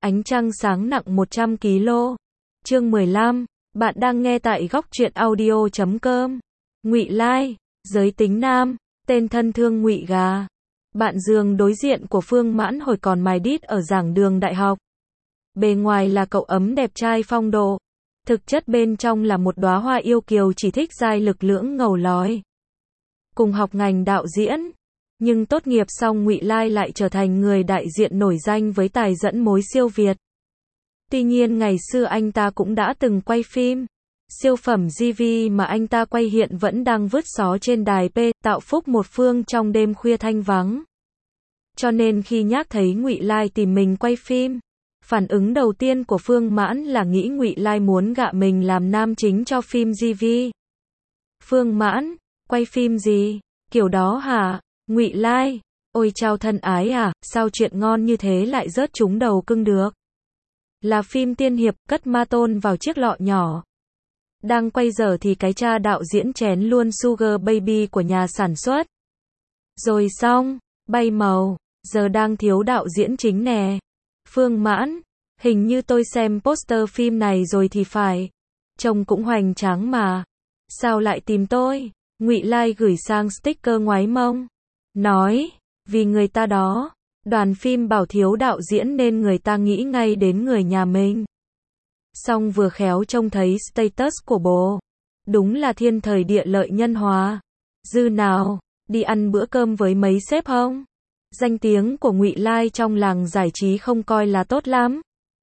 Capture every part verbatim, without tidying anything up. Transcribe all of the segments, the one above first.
Ánh trăng sáng nặng một trăm ki lô. Chương mười lăm. Bạn đang nghe tại góc truyện audio chấm com. Ngụy Lai, giới tính nam, tên thân thương Ngụy Gà. Bạn giường đối diện của Phương Mãn hồi còn mài đít ở giảng đường đại học. Bề ngoài là cậu ấm đẹp trai phong độ, thực chất bên trong là một đóa hoa yêu kiều chỉ thích giai lực lưỡng ngầu lói. Cùng học ngành đạo diễn, nhưng tốt nghiệp xong Ngụy Lai lại trở thành người đại diện nổi danh với tài dẫn mối siêu Việt. Tuy nhiên ngày xưa anh ta cũng đã từng quay phim. Siêu phẩm giê vê mà anh ta quay hiện vẫn đang vứt xó trên đài P, tạo phúc một phương trong đêm khuya thanh vắng. Cho nên khi nhắc thấy Ngụy Lai tìm mình quay phim, phản ứng đầu tiên của Phương Mãn là nghĩ Ngụy Lai muốn gạ mình làm nam chính cho phim giê vê. Phương Mãn, quay phim gì? Kiểu đó hả? Ngụy Lai, ôi chao thân ái à, sao chuyện ngon như thế lại rớt trúng đầu cưng được? Là phim tiên hiệp, cất ma tôn vào chiếc lọ nhỏ. Đang quay giờ thì cái cha đạo diễn chén luôn Sugar Baby của nhà sản xuất. Rồi xong, bay màu, giờ đang thiếu đạo diễn chính nè. Phương Mãn, hình như tôi xem poster phim này rồi thì phải. Trông cũng hoành tráng mà. Sao lại tìm tôi? Ngụy Lai gửi sang sticker ngoáy mông. Nói, vì người ta đó. Đoàn phim bảo thiếu đạo diễn nên người ta nghĩ ngay đến người nhà mình. Xong vừa khéo trông thấy status của bố. Đúng là thiên thời địa lợi nhân hòa. Dư nào, đi ăn bữa cơm với mấy sếp không? Danh tiếng của Ngụy Lai trong làng giải trí không coi là tốt lắm.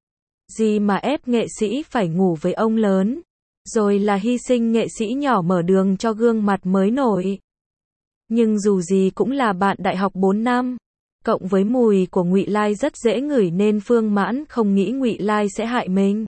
Gì mà ép nghệ sĩ phải ngủ với ông lớn. Rồi là hy sinh nghệ sĩ nhỏ mở đường cho gương mặt mới nổi. Nhưng dù gì cũng là bạn đại học bốn năm. Cộng với mùi của Ngụy Lai rất dễ ngửi nên Phương Mãn không nghĩ Ngụy Lai sẽ hại mình.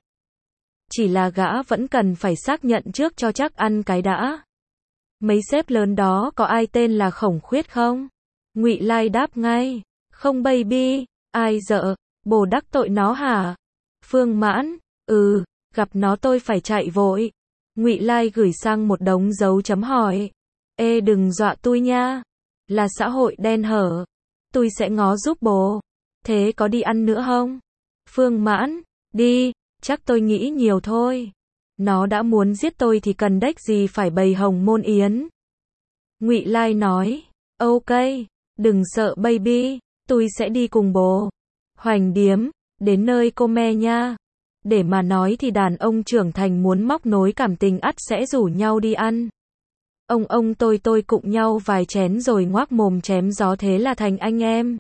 Chỉ là gã vẫn cần phải xác nhận trước cho chắc ăn cái đã. Mấy sếp lớn đó có ai tên là Khổng Khuyết không? Ngụy Lai đáp ngay. Không baby, ai dợ, bồ đắc tội nó hả? Phương Mãn, ừ, gặp nó tôi phải chạy vội. Ngụy Lai gửi sang một đống dấu chấm hỏi. Ê đừng dọa tôi nha. Là xã hội đen hở. Tôi sẽ ngó giúp bố. Thế có đi ăn nữa không? Phương Mãn, đi, chắc tôi nghĩ nhiều thôi. Nó đã muốn giết tôi thì cần đếch gì phải bày hồng môn yến. Ngụy Lai nói, ok, đừng sợ baby, tôi sẽ đi cùng bố. Hoành điếm, đến nơi cô me nha. Để mà nói thì đàn ông trưởng thành muốn móc nối cảm tình ắt sẽ rủ nhau đi ăn. Ông ông tôi tôi cụng nhau vài chén rồi ngoác mồm chém gió thế là thành anh em.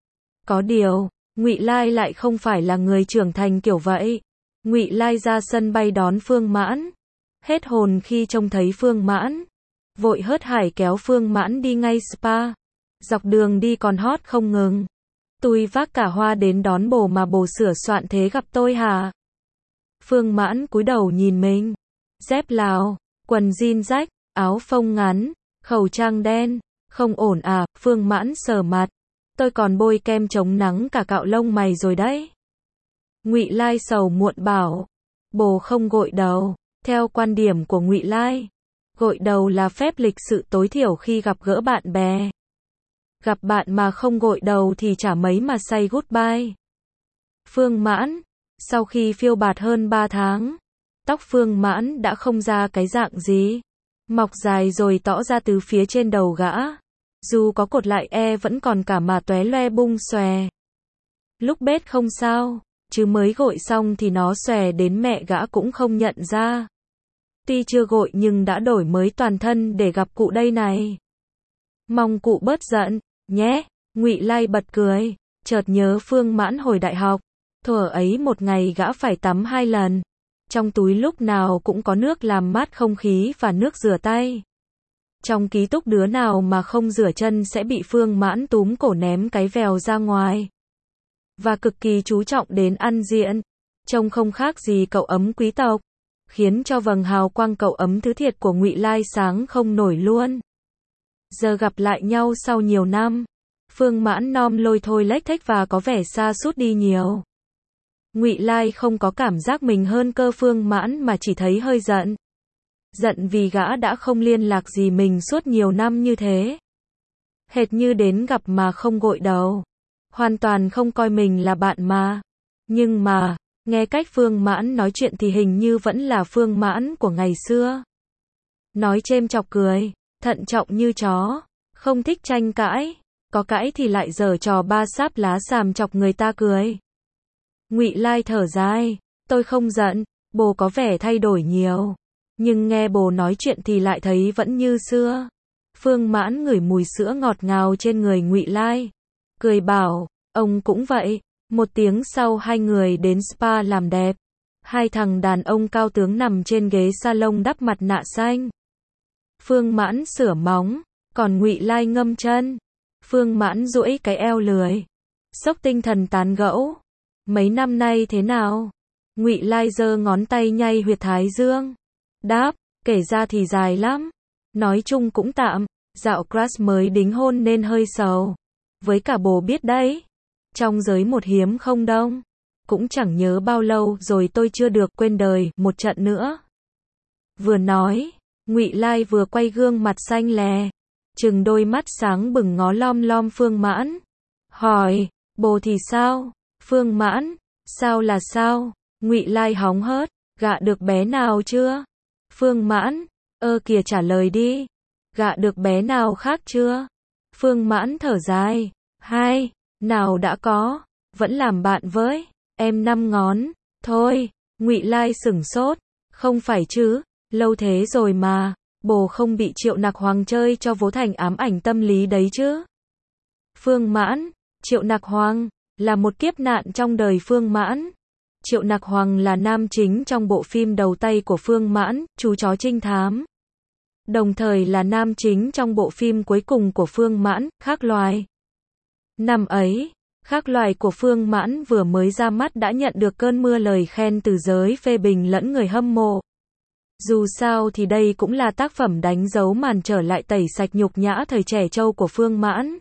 Có điều, Ngụy Lai lại không phải là người trưởng thành kiểu vậy. Ngụy Lai ra sân bay đón Phương Mãn. Hết hồn khi trông thấy Phương Mãn. Vội hớt hải kéo Phương Mãn đi ngay spa. Dọc đường đi còn hót không ngừng. Tôi vác cả hoa đến đón bồ mà bồ sửa soạn thế gặp tôi hả? Phương Mãn cúi đầu nhìn mình. Dép Lào, quần jean rách, áo phông ngắn, khẩu trang đen. Không ổn à? Phương Mãn sờ mặt. Tôi còn bôi kem chống nắng cả cạo lông mày rồi đấy. Ngụy Lai sầu muộn bảo. Bồ không gội đầu. Theo quan điểm của Ngụy Lai, gội đầu là phép lịch sự tối thiểu khi gặp gỡ bạn bè. Gặp bạn mà không gội đầu thì chả mấy mà say goodbye. Phương Mãn, sau khi phiêu bạt hơn ba tháng, tóc Phương Mãn đã không ra cái dạng gì. Mọc dài rồi tỏ ra từ phía trên đầu gã. Dù có cột lại e vẫn còn cả mà tóe loe bung xòe. Lúc bết không sao, chứ mới gội xong thì nó xòe đến mẹ gã cũng không nhận ra. Tuy chưa gội nhưng đã đổi mới toàn thân để gặp cụ đây này. Mong cụ bớt giận, nhé. Ngụy Lai bật cười, chợt nhớ Phương Mãn hồi đại học. Thuở ấy một ngày gã phải tắm hai lần. Trong túi lúc nào cũng có nước làm mát không khí và nước rửa tay. Trong ký túc đứa nào mà không rửa chân sẽ bị Phương Mãn túm cổ ném cái vèo ra ngoài. Và cực kỳ chú trọng đến ăn diện. Trông không khác gì cậu ấm quý tộc. Khiến cho vầng hào quang cậu ấm thứ thiệt của Ngụy Lai sáng không nổi luôn. Giờ gặp lại nhau sau nhiều năm. Phương Mãn nom lôi thôi lếch thếch và có vẻ sa sút đi nhiều. Ngụy Lai không có cảm giác mình hơn cơ Phương Mãn mà chỉ thấy hơi giận. Giận vì gã đã không liên lạc gì mình suốt nhiều năm như thế. Hệt như đến gặp mà không gội đầu. Hoàn toàn không coi mình là bạn mà. Nhưng mà, nghe cách Phương Mãn nói chuyện thì hình như vẫn là Phương Mãn của ngày xưa. Nói chêm chọc cười, thận trọng như chó, không thích tranh cãi, có cãi thì lại giở trò ba sáp lá xàm chọc người ta cười. Ngụy Lai thở dài, tôi không giận, bồ có vẻ thay đổi nhiều, nhưng nghe bồ nói chuyện thì lại thấy vẫn như xưa. Phương Mãn ngửi mùi sữa ngọt ngào trên người Ngụy Lai, cười bảo, ông cũng vậy. Một tiếng sau hai người đến spa làm đẹp. Hai thằng đàn ông cao tướng nằm trên ghế salon đắp mặt nạ xanh. Phương Mãn sửa móng, còn Ngụy Lai ngâm chân. Phương Mãn duỗi cái eo lười, xốc tinh thần tán gẫu. Mấy năm nay thế nào? Ngụy Lai giơ ngón tay nhay huyệt thái dương. Đáp, kể ra thì dài lắm. Nói chung cũng tạm, dạo crush mới đính hôn nên hơi sầu. Với cả bồ biết đấy. Trong giới một hiếm không đông. Cũng chẳng nhớ bao lâu rồi tôi chưa được quên đời một trận nữa. Vừa nói, Ngụy Lai vừa quay gương mặt xanh lè, trừng đôi mắt sáng bừng ngó lom lom Phương Mãn. Hỏi, bồ thì sao? Phương Mãn, sao là sao? Ngụy Lai hóng hớt, gạ được bé nào chưa? Phương Mãn, ơ kìa trả lời đi. Gạ được bé nào khác chưa? Phương Mãn thở dài, hai, nào đã có, vẫn làm bạn với em năm ngón, thôi. Ngụy Lai sửng sốt, không phải chứ, lâu thế rồi mà, bồ không bị Triệu Nặc Hoàng chơi cho vố thành ám ảnh tâm lý đấy chứ? Phương Mãn, Triệu Nặc Hoàng là một kiếp nạn trong đời Phương Mãn. Triệu Nặc Hoàng là nam chính trong bộ phim đầu tay của Phương Mãn, Chú chó trinh thám. Đồng thời là nam chính trong bộ phim cuối cùng của Phương Mãn, Khác loài. Năm ấy, Khác loài của Phương Mãn vừa mới ra mắt đã nhận được cơn mưa lời khen từ giới phê bình lẫn người hâm mộ. Dù sao thì đây cũng là tác phẩm đánh dấu màn trở lại tẩy sạch nhục nhã thời trẻ trâu của Phương Mãn.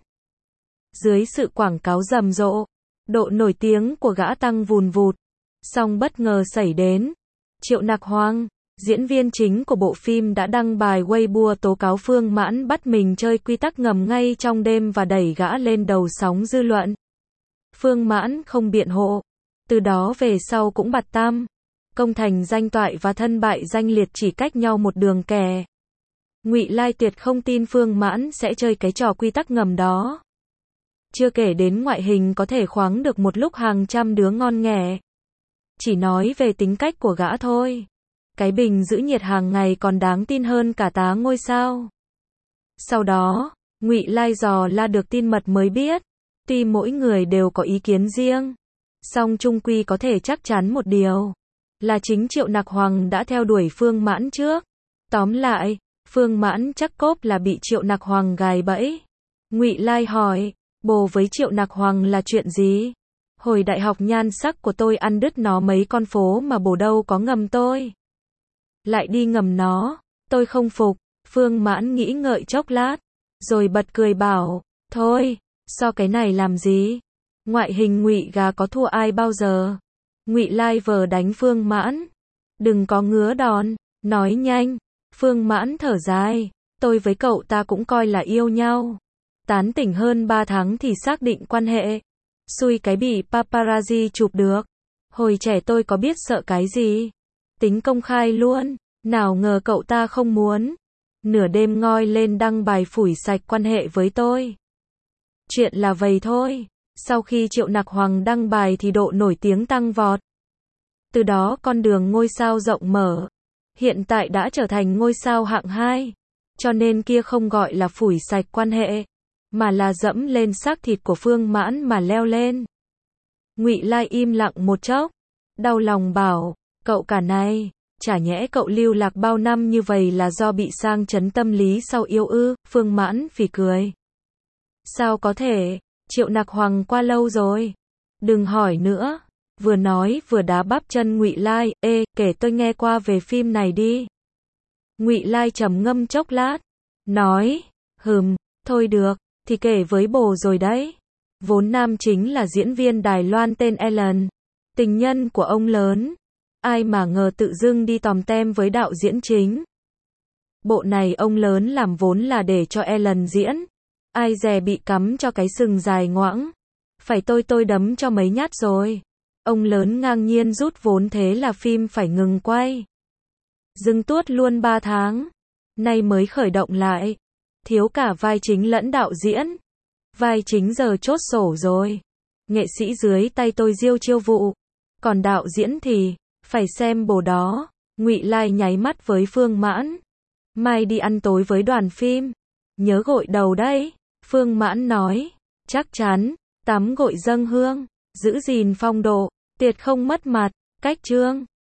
Dưới sự quảng cáo rầm rộ, độ nổi tiếng của gã tăng vùn vụt. Song bất ngờ xảy đến, Triệu Nặc Hoàng, diễn viên chính của bộ phim đã đăng bài Weibo tố cáo Phương Mãn bắt mình chơi quy tắc ngầm ngay trong đêm và đẩy gã lên đầu sóng dư luận. Phương Mãn không biện hộ, từ đó về sau cũng bặt tam, công thành danh toại và thân bại danh liệt chỉ cách nhau một đường kè. Ngụy Lai tuyệt không tin Phương Mãn sẽ chơi cái trò quy tắc ngầm đó. Chưa kể đến ngoại hình có thể khoáng được một lúc hàng trăm đứa ngon nghẻ. Chỉ nói về tính cách của gã thôi. Cái bình giữ nhiệt hàng ngày còn đáng tin hơn cả tá ngôi sao. Sau đó, Ngụy Lai dò la được tin mật mới biết, tuy mỗi người đều có ý kiến riêng, song chung quy có thể chắc chắn một điều, là chính Triệu Nặc Hoàng đã theo đuổi Phương Mãn trước. Tóm lại, Phương Mãn chắc cốp là bị Triệu Nặc Hoàng gài bẫy. Ngụy Lai hỏi, bồ với Triệu Nặc Hoàng là chuyện gì? Hồi đại học nhan sắc của tôi ăn đứt nó mấy con phố mà bồ đâu có ngầm tôi. Lại đi ngầm nó, tôi không phục. Phương Mãn nghĩ ngợi chốc lát, rồi bật cười bảo, thôi, so cái này làm gì? Ngoại hình Ngụy gà có thua ai bao giờ? Ngụy Lai vờ đánh Phương Mãn, đừng có ngứa đòn, nói nhanh. Phương Mãn thở dài, tôi với cậu ta cũng coi là yêu nhau. Tán tỉnh hơn ba tháng thì xác định quan hệ. Xui cái bị paparazzi chụp được. Hồi trẻ tôi có biết sợ cái gì. Tính công khai luôn, nào ngờ cậu ta không muốn. Nửa đêm ngoi lên đăng bài phủi sạch quan hệ với tôi. Chuyện là vậy thôi. Sau khi Triệu Nặc Hoàng đăng bài thì độ nổi tiếng tăng vọt. Từ đó con đường ngôi sao rộng mở. Hiện tại đã trở thành ngôi sao hạng hai. Cho nên kia không gọi là phủi sạch quan hệ, mà là dẫm lên xác thịt của Phương Mãn mà leo lên. Ngụy Lai im lặng một chốc, đau lòng bảo, cậu cả này, chả nhẽ cậu lưu lạc bao năm như vậy là do bị sang chấn tâm lý sau yêu ư? Phương Mãn phì cười. Sao có thể, Triệu Nặc Hoàng qua lâu rồi. Đừng hỏi nữa. Vừa nói vừa đá bắp chân Ngụy Lai, ê, kể tôi nghe qua về phim này đi. Ngụy Lai trầm ngâm chốc lát, nói, hừm, thôi được, thì kể với bồ rồi đấy. Vốn nam chính là diễn viên Đài Loan tên Ellen, tình nhân của ông lớn. Ai mà ngờ tự dưng đi tòm tem với đạo diễn chính. Bộ này ông lớn làm vốn là để cho Ellen diễn. Ai dè bị cắm cho cái sừng dài ngoãng. Phải tôi tôi đấm cho mấy nhát rồi. Ông lớn ngang nhiên rút vốn thế là phim phải ngừng quay. Dừng tuốt luôn ba tháng. Nay mới khởi động lại. Thiếu cả vai chính lẫn đạo diễn. Vai chính giờ chốt sổ rồi. Nghệ sĩ dưới tay tôi diêu chiêu vụ. Còn đạo diễn thì, phải xem bồ đó. Ngụy Lai nháy mắt với Phương Mãn. Mai đi ăn tối với đoàn phim. Nhớ gội đầu đấy. Phương Mãn nói. Chắc chắn, tắm gội dâng hương. Giữ gìn phong độ. Tiệt không mất mặt. Cách trương.